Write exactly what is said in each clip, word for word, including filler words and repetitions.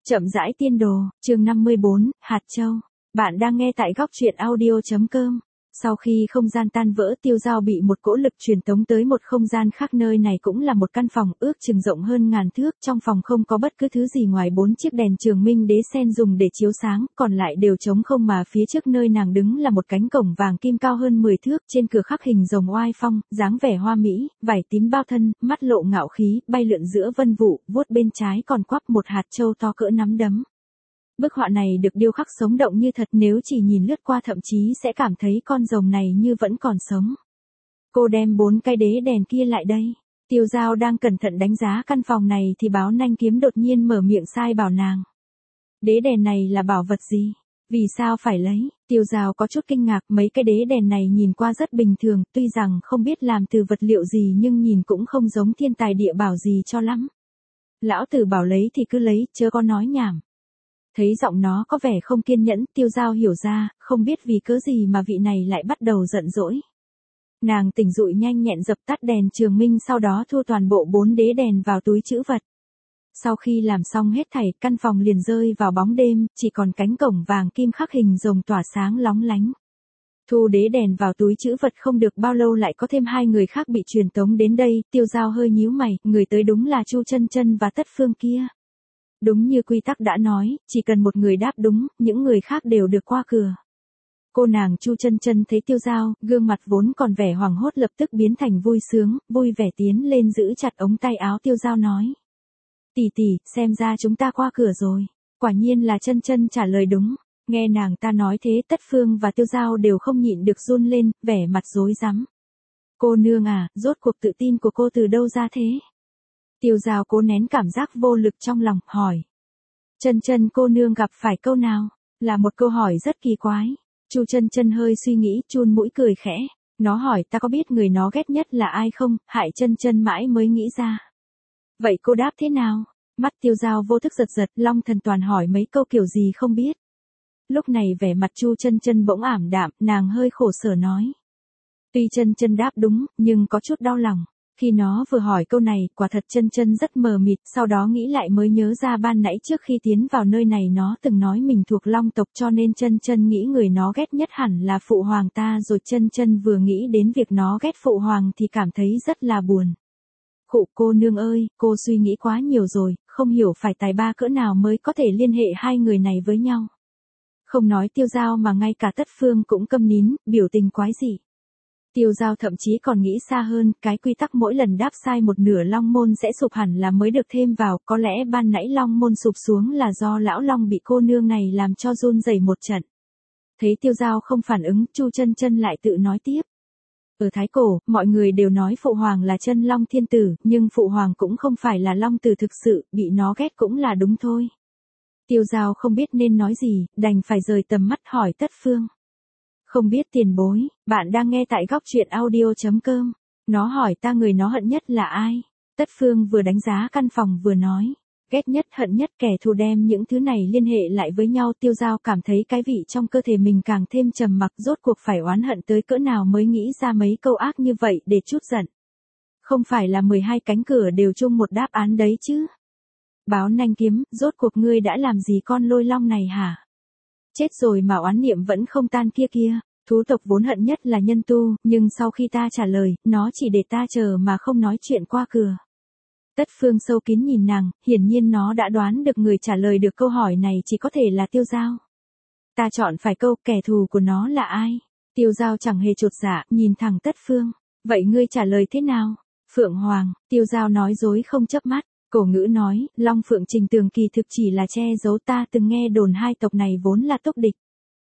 Chậm rãi tiên đồ, chương năm mươi bốn, Hạt Châu. Bạn đang nghe tại góc truyện audio.com. Sau khi không gian tan vỡ, Tiêu Dao bị một cỗ lực truyền tống tới một không gian khác, nơi này cũng là một căn phòng ước chừng rộng hơn ngàn thước, trong phòng không có bất cứ thứ gì ngoài bốn chiếc đèn trường minh đế sen dùng để chiếu sáng, còn lại đều trống không, mà phía trước nơi nàng đứng là một cánh cổng vàng kim cao hơn mười thước, trên cửa khắc hình rồng oai phong, dáng vẻ hoa mỹ, vải tím bao thân, mắt lộ ngạo khí, bay lượn giữa vân vụ, vuốt bên trái còn quắp một hạt châu to cỡ nắm đấm. Bức họa này được điêu khắc sống động như thật, nếu chỉ nhìn lướt qua thậm chí sẽ cảm thấy con rồng này như vẫn còn sống. Cô đem bốn cái đế đèn kia lại đây. Tiêu Dao đang cẩn thận đánh giá căn phòng này thì báo nanh kiếm đột nhiên mở miệng sai bảo nàng. Đế đèn này là bảo vật gì? Vì sao phải lấy? Tiêu Dao có chút kinh ngạc, mấy cái đế đèn này nhìn qua rất bình thường, tuy rằng không biết làm từ vật liệu gì nhưng nhìn cũng không giống thiên tài địa bảo gì cho lắm. Lão tử bảo lấy thì cứ lấy, chớ có nói nhảm. Thấy giọng nó có vẻ không kiên nhẫn, Tiêu Dao hiểu ra, không biết vì cớ gì mà vị này lại bắt đầu giận dỗi. Nàng tỉnh dụi nhanh nhẹn dập tắt đèn trường minh, sau đó thu toàn bộ bốn đế đèn vào túi trữ vật. Sau khi làm xong hết thảy, căn phòng liền rơi vào bóng đêm, chỉ còn cánh cổng vàng kim khắc hình rồng tỏa sáng lóng lánh. Thu đế đèn vào túi trữ vật không được bao lâu lại có thêm hai người khác bị truyền tống đến đây, Tiêu Dao hơi nhíu mày, người tới đúng là Chu Chân Chân và Tất Phương kia. Đúng như quy tắc đã nói, chỉ cần một người đáp đúng, những người khác đều được qua cửa. Cô nàng Chu Chân Chân thấy Tiêu Dao, gương mặt vốn còn vẻ hoảng hốt lập tức biến thành vui sướng, vui vẻ tiến lên giữ chặt ống tay áo Tiêu Dao nói. Tỷ tỷ, xem ra chúng ta qua cửa rồi. Quả nhiên là Chân Chân trả lời đúng. Nghe nàng ta nói thế, Tất Phương và Tiêu Dao đều không nhịn được run lên, vẻ mặt rối rắm. Cô nương à, rốt cuộc tự tin của cô từ đâu ra thế? Tiêu Dao cố nén cảm giác vô lực trong lòng, hỏi. Chân Chân cô nương gặp phải câu nào? Là một câu hỏi rất kỳ quái. Chu Chân Chân hơi suy nghĩ, chun mũi cười khẽ. Nó hỏi ta có biết người nó ghét nhất là ai không, hại Chân Chân mãi mới nghĩ ra. Vậy cô đáp thế nào? Mắt Tiêu Dao vô thức giật giật, Long Thần Toàn hỏi mấy câu kiểu gì không biết. Lúc này vẻ mặt Chu Chân Chân bỗng ảm đạm, nàng hơi khổ sở nói. Tuy Chân Chân đáp đúng, nhưng có chút đau lòng. Khi nó vừa hỏi câu này, quả thật Chân Chân rất mờ mịt, sau đó nghĩ lại mới nhớ ra ban nãy trước khi tiến vào nơi này nó từng nói mình thuộc Long tộc, cho nên Chân Chân nghĩ người nó ghét nhất hẳn là phụ hoàng ta, rồi Chân Chân vừa nghĩ đến việc nó ghét phụ hoàng thì cảm thấy rất là buồn. Khụ, cô nương ơi, cô suy nghĩ quá nhiều rồi, không hiểu phải tài ba cỡ nào mới có thể liên hệ hai người này với nhau. Không nói Tiêu Dao mà ngay cả Tất Phương cũng câm nín, biểu tình quái dị. Tiêu Dao thậm chí còn nghĩ xa hơn, cái quy tắc mỗi lần đáp sai một nửa long môn sẽ sụp hẳn là mới được thêm vào, có lẽ ban nãy long môn sụp xuống là do lão long bị cô nương này làm cho run rẩy một trận. Thấy Tiêu Dao không phản ứng, Chu Chân Chân lại tự nói tiếp. Ở Thái Cổ, mọi người đều nói phụ hoàng là chân long thiên tử, nhưng phụ hoàng cũng không phải là long tử thực sự, bị nó ghét cũng là đúng thôi. Tiêu Dao không biết nên nói gì, đành phải rời tầm mắt hỏi Tất Phương. Không biết tiền bối, bạn đang nghe tại góc truyện audio.com. Nó hỏi ta người nó hận nhất là ai? Tất Phương vừa đánh giá căn phòng vừa nói. Ghét nhất, hận nhất, kẻ thù, đem những thứ này liên hệ lại với nhau. Tiêu Dao cảm thấy cái vị trong cơ thể mình càng thêm trầm mặc, rốt cuộc phải oán hận tới cỡ nào mới nghĩ ra mấy câu ác như vậy để trút giận. Không phải là mười hai cánh cửa đều chung một đáp án đấy chứ? Báo nanh kiếm, rốt cuộc ngươi đã làm gì con lôi long này hả? Chết rồi mà oán niệm vẫn không tan kia kia. Thú tộc vốn hận nhất là nhân tu, nhưng sau khi ta trả lời, nó chỉ để ta chờ mà không nói chuyện qua cửa. Tất Phương sâu kín nhìn nàng, hiển nhiên nó đã đoán được người trả lời được câu hỏi này chỉ có thể là Tiêu Dao. Ta chọn phải câu, kẻ thù của nó là ai? Tiêu Dao chẳng hề chột dạ, nhìn thẳng Tất Phương. Vậy ngươi trả lời thế nào? Phượng Hoàng. Tiêu Dao nói dối không chớp mắt. Cổ ngữ nói, Long Phượng Trình Tường kỳ thực chỉ là che giấu, ta từng nghe đồn hai tộc này vốn là tốc địch.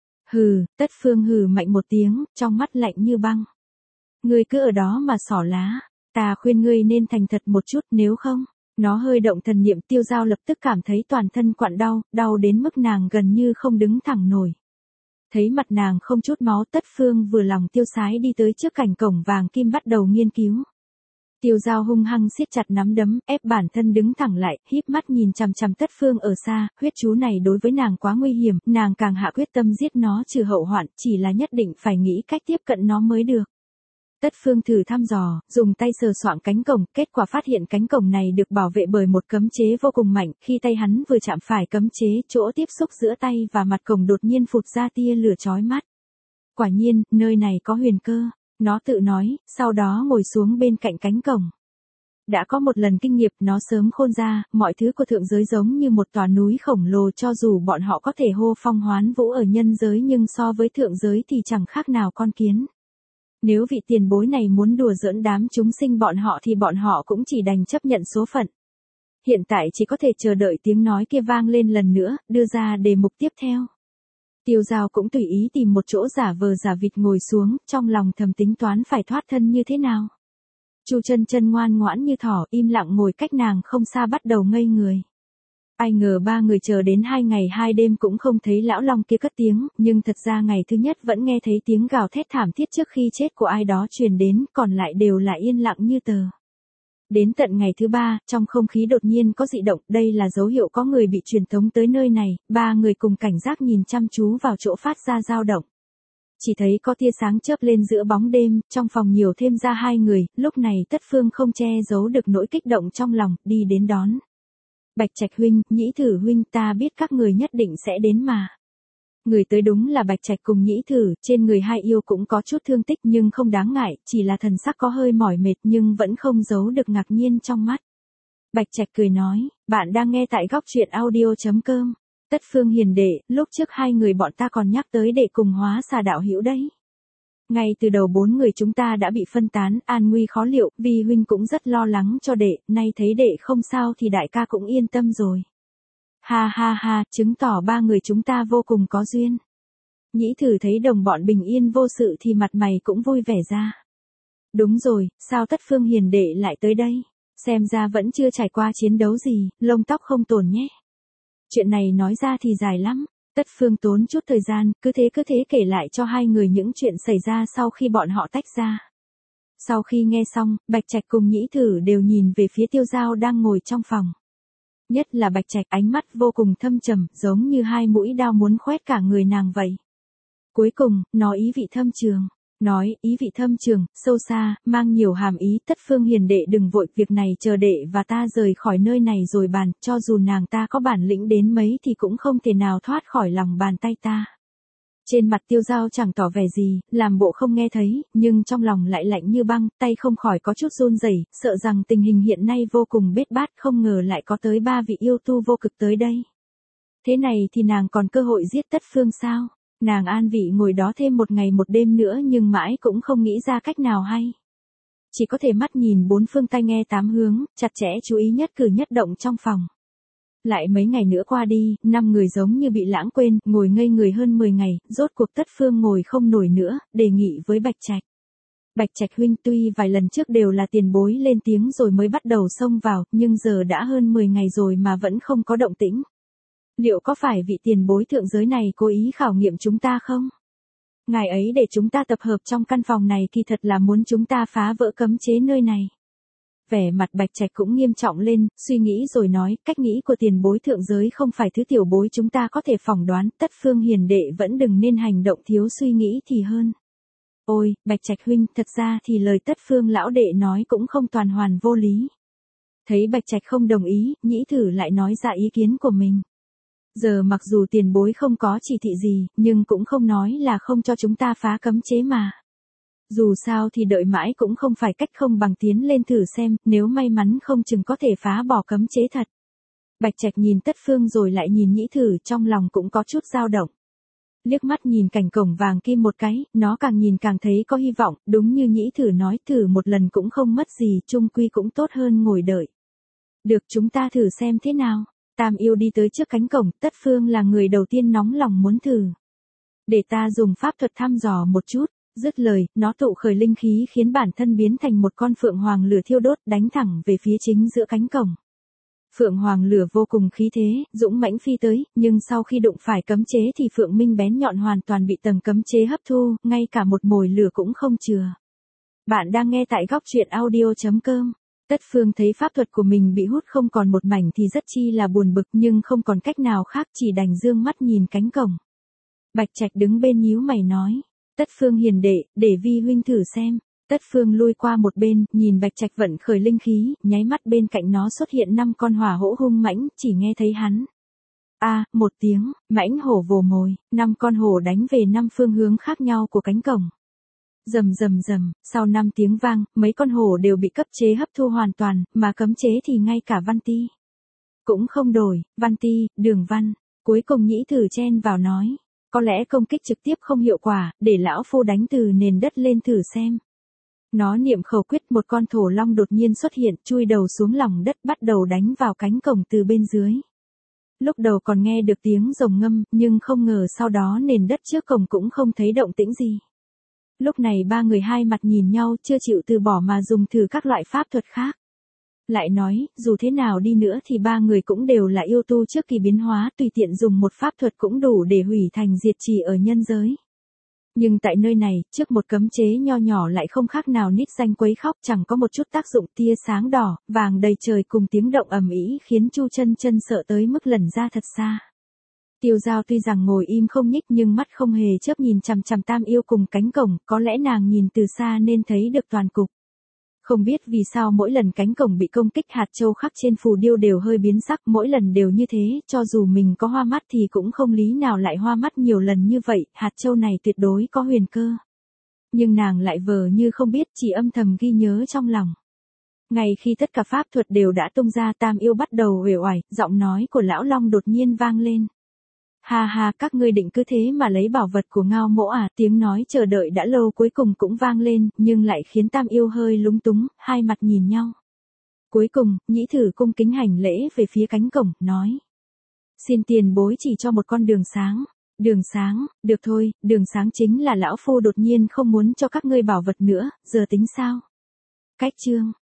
Hừ, Tất Phương hừ mạnh một tiếng, trong mắt lạnh như băng. Ngươi cứ ở đó mà xỏ lá, ta khuyên ngươi nên thành thật một chút, nếu không. Nó hơi động thần niệm. Tiêu Dao lập tức cảm thấy toàn thân quặn đau, đau đến mức nàng gần như không đứng thẳng nổi. Thấy mặt nàng không chút máu, Tất Phương vừa lòng tiêu sái đi tới trước cảnh cổng vàng kim bắt đầu nghiên cứu. Tiêu Dao hung hăng siết chặt nắm đấm, ép bản thân đứng thẳng lại, híp mắt nhìn chằm chằm Tất Phương ở xa, huyết chú này đối với nàng quá nguy hiểm, nàng càng hạ quyết tâm giết nó trừ hậu hoạn, chỉ là nhất định phải nghĩ cách tiếp cận nó mới được. Tất Phương thử thăm dò, dùng tay sờ soạng cánh cổng, kết quả phát hiện cánh cổng này được bảo vệ bởi một cấm chế vô cùng mạnh, khi tay hắn vừa chạm phải cấm chế, chỗ tiếp xúc giữa tay và mặt cổng đột nhiên phụt ra tia lửa chói mắt. Quả nhiên, nơi này có huyền cơ, nó tự nói, sau đó ngồi xuống bên cạnh cánh cổng. Đã có một lần kinh nghiệm, nó sớm khôn ra, mọi thứ của thượng giới giống như một tòa núi khổng lồ, cho dù bọn họ có thể hô phong hoán vũ ở nhân giới nhưng so với thượng giới thì chẳng khác nào con kiến. Nếu vị tiền bối này muốn đùa giỡn đám chúng sinh bọn họ thì bọn họ cũng chỉ đành chấp nhận số phận. Hiện tại chỉ có thể chờ đợi tiếng nói kia vang lên lần nữa, đưa ra đề mục tiếp theo. Tiêu Giao cũng tùy ý tìm một chỗ giả vờ giả vịt ngồi xuống, trong lòng thầm tính toán phải thoát thân như thế nào. Chu Chân Chân ngoan ngoãn như thỏ, im lặng ngồi cách nàng không xa bắt đầu ngây người. Ai ngờ ba người chờ đến hai ngày hai đêm cũng không thấy lão long kia cất tiếng, nhưng thật ra ngày thứ nhất vẫn nghe thấy tiếng gào thét thảm thiết trước khi chết của ai đó truyền đến, còn lại đều là yên lặng như tờ. Đến tận ngày thứ ba, trong không khí đột nhiên có dị động, đây là dấu hiệu có người bị truyền tống tới nơi này, ba người cùng cảnh giác nhìn chăm chú vào chỗ phát ra dao động. Chỉ thấy có tia sáng chớp lên giữa bóng đêm, trong phòng nhiều thêm ra hai người, lúc này Tất Phương không che giấu được nỗi kích động trong lòng, đi đến đón. Bạch Trạch huynh, Nhĩ Thử huynh, ta biết các người nhất định sẽ đến mà. Người tới đúng là Bạch Trạch cùng Nhĩ Thử, trên người hai yêu cũng có chút thương tích nhưng không đáng ngại, chỉ là thần sắc có hơi mỏi mệt nhưng vẫn không giấu được ngạc nhiên trong mắt. Bạch Trạch cười nói, bạn đang nghe tại góc truyện audio chấm com. Tất Phương hiền đệ, lúc trước hai người bọn ta còn nhắc tới đệ cùng hóa xà đạo hữu đấy. Ngay từ đầu bốn người chúng ta đã bị phân tán, an nguy khó liệu, vì huynh cũng rất lo lắng cho đệ, nay thấy đệ không sao thì đại ca cũng yên tâm rồi. Ha ha ha, chứng tỏ ba người chúng ta vô cùng có duyên. Nhĩ Thử thấy đồng bọn bình yên vô sự thì mặt mày cũng vui vẻ ra. Đúng rồi, sao Tất Phương hiền đệ lại tới đây? Xem ra vẫn chưa trải qua chiến đấu gì, lông tóc không tổn nhé. Chuyện này nói ra thì dài lắm. Tất Phương tốn chút thời gian, cứ thế cứ thế kể lại cho hai người những chuyện xảy ra sau khi bọn họ tách ra. Sau khi nghe xong, Bạch Trạch cùng Nhĩ Thử đều nhìn về phía Tiêu Giao đang ngồi trong phòng. Nhất là Bạch Trạch, ánh mắt vô cùng thâm trầm, giống như hai mũi đao muốn khoét cả người nàng vậy. Cuối cùng, nó ý vị thâm trường. Nói, ý vị thâm trường, sâu xa, mang nhiều hàm ý. Tất Phương hiền đệ đừng vội, việc này chờ đệ và ta rời khỏi nơi này rồi bàn, cho dù nàng ta có bản lĩnh đến mấy thì cũng không thể nào thoát khỏi lòng bàn tay ta. Trên mặt Tiêu Giao chẳng tỏ vẻ gì, làm bộ không nghe thấy, nhưng trong lòng lại lạnh như băng, tay không khỏi có chút run rẩy, sợ rằng tình hình hiện nay vô cùng bết bát, không ngờ lại có tới ba vị yêu tu vô cực tới đây. Thế này thì nàng còn cơ hội giết Tất Phương sao? Nàng an vị ngồi đó thêm một ngày một đêm nữa nhưng mãi cũng không nghĩ ra cách nào hay. Chỉ có thể mắt nhìn bốn phương tai nghe tám hướng, chặt chẽ chú ý nhất cử nhất động trong phòng. Lại mấy ngày nữa qua đi, năm người giống như bị lãng quên, ngồi ngây người hơn mười ngày, rốt cuộc Tất Phương ngồi không nổi nữa, đề nghị với Bạch Trạch. Bạch Trạch huynh, tuy vài lần trước đều là tiền bối lên tiếng rồi mới bắt đầu xông vào, nhưng giờ đã hơn mười ngày rồi mà vẫn không có động tĩnh. Liệu có phải vị tiền bối thượng giới này cố ý khảo nghiệm chúng ta không? Ngài ấy để chúng ta tập hợp trong căn phòng này kỳ thật là muốn chúng ta phá vỡ cấm chế nơi này. Vẻ mặt Bạch Trạch cũng nghiêm trọng lên, suy nghĩ rồi nói, cách nghĩ của tiền bối thượng giới không phải thứ tiểu bối chúng ta có thể phỏng đoán, Tất Phương hiền đệ vẫn đừng nên hành động thiếu suy nghĩ thì hơn. Ôi, Bạch Trạch huynh, thật ra thì lời Tất Phương lão đệ nói cũng không toàn hoàn vô lý. Thấy Bạch Trạch không đồng ý, Nhĩ Thử lại nói ra ý kiến của mình. Giờ mặc dù tiền bối không có chỉ thị gì, nhưng cũng không nói là không cho chúng ta phá cấm chế mà. Dù sao thì đợi mãi cũng không phải cách không bằng tiến lên thử xem, nếu may mắn không chừng có thể phá bỏ cấm chế thật. Bạch Trạch nhìn Tất Phương rồi lại nhìn Nhĩ Thử, trong lòng cũng có chút dao động. Liếc mắt nhìn cảnh cổng vàng kim một cái, nó càng nhìn càng thấy có hy vọng, đúng như Nhĩ Thử nói, thử một lần cũng không mất gì, chung quy cũng tốt hơn ngồi đợi. Được, chúng ta thử xem thế nào. Tam yêu đi tới trước cánh cổng, Tất Phương là người đầu tiên nóng lòng muốn thử. Để ta dùng pháp thuật thăm dò một chút, dứt lời, nó tụ khởi linh khí khiến bản thân biến thành một con phượng hoàng lửa thiêu đốt, đánh thẳng về phía chính giữa cánh cổng. Phượng hoàng lửa vô cùng khí thế, dũng mãnh phi tới, nhưng sau khi đụng phải cấm chế thì phượng minh bén nhọn hoàn toàn bị tầng cấm chế hấp thu, ngay cả một mồi lửa cũng không chừa. Bạn đang nghe tại góc truyện audio chấm com. Tất Phương thấy pháp thuật của mình bị hút không còn một mảnh thì rất chi là buồn bực, nhưng không còn cách nào khác, chỉ đành dương mắt nhìn cánh cổng. Bạch Trạch đứng bên nhíu mày nói, Tất Phương hiền đệ, để vi huynh thử xem. Tất Phương lui qua một bên, nhìn Bạch Trạch vận khởi linh khí, nháy mắt bên cạnh nó xuất hiện năm con hỏa hổ hung mãnh, chỉ nghe thấy hắn. A, một tiếng, mãnh hổ vồ mồi, năm con hổ đánh về năm phương hướng khác nhau của cánh cổng. Rầm rầm rầm, sau năm tiếng vang, mấy con hổ đều bị cấp chế hấp thu hoàn toàn, mà cấm chế thì ngay cả Văn Ti cũng không đổi. Văn Ti, Đường Văn, cuối cùng Nhĩ Thử chen vào nói, có lẽ công kích trực tiếp không hiệu quả, để lão phu đánh từ nền đất lên thử xem. Nó niệm khẩu quyết, một con thổ long đột nhiên xuất hiện, chui đầu xuống lòng đất bắt đầu đánh vào cánh cổng từ bên dưới. Lúc đầu còn nghe được tiếng rồng ngâm, nhưng không ngờ sau đó nền đất trước cổng cũng không thấy động tĩnh gì. Lúc này ba người hai mặt nhìn nhau, chưa chịu từ bỏ mà dùng thử các loại pháp thuật khác. Lại nói, dù thế nào đi nữa thì ba người cũng đều là yêu tu trước kỳ biến hóa, tùy tiện dùng một pháp thuật cũng đủ để hủy thành diệt trì ở nhân giới. Nhưng tại nơi này, trước một cấm chế nho nhỏ lại không khác nào nít danh quấy khóc, chẳng có một chút tác dụng. Tia sáng đỏ, vàng đầy trời cùng tiếng động ầm ĩ khiến Chu Chân Chân sợ tới mức lẩn ra thật xa. Tiêu Giao tuy rằng ngồi im không nhích nhưng mắt không hề chớp nhìn chằm chằm Tam Yêu cùng cánh cổng, có lẽ nàng nhìn từ xa nên thấy được toàn cục. Không biết vì sao mỗi lần cánh cổng bị công kích hạt châu khắc trên phù điêu đều hơi biến sắc, mỗi lần đều như thế, cho dù mình có hoa mắt thì cũng không lý nào lại hoa mắt nhiều lần như vậy, hạt châu này tuyệt đối có huyền cơ. Nhưng nàng lại vờ như không biết, chỉ âm thầm ghi nhớ trong lòng. Ngay khi tất cả pháp thuật đều đã tung ra, Tam Yêu bắt đầu uể oải, giọng nói của lão Long đột nhiên vang lên. Ha ha, các ngươi định cứ thế mà lấy bảo vật của Ngao Mỗ à? Tiếng nói chờ đợi đã lâu cuối cùng cũng vang lên, nhưng lại khiến Tam Yêu hơi lúng túng, hai mặt nhìn nhau. Cuối cùng, Nhĩ Thử cung kính hành lễ về phía cánh cổng, nói. Xin tiền bối chỉ cho một con đường sáng. Đường sáng, được thôi, đường sáng chính là lão phu đột nhiên không muốn cho các ngươi bảo vật nữa, giờ tính sao? Cách chương.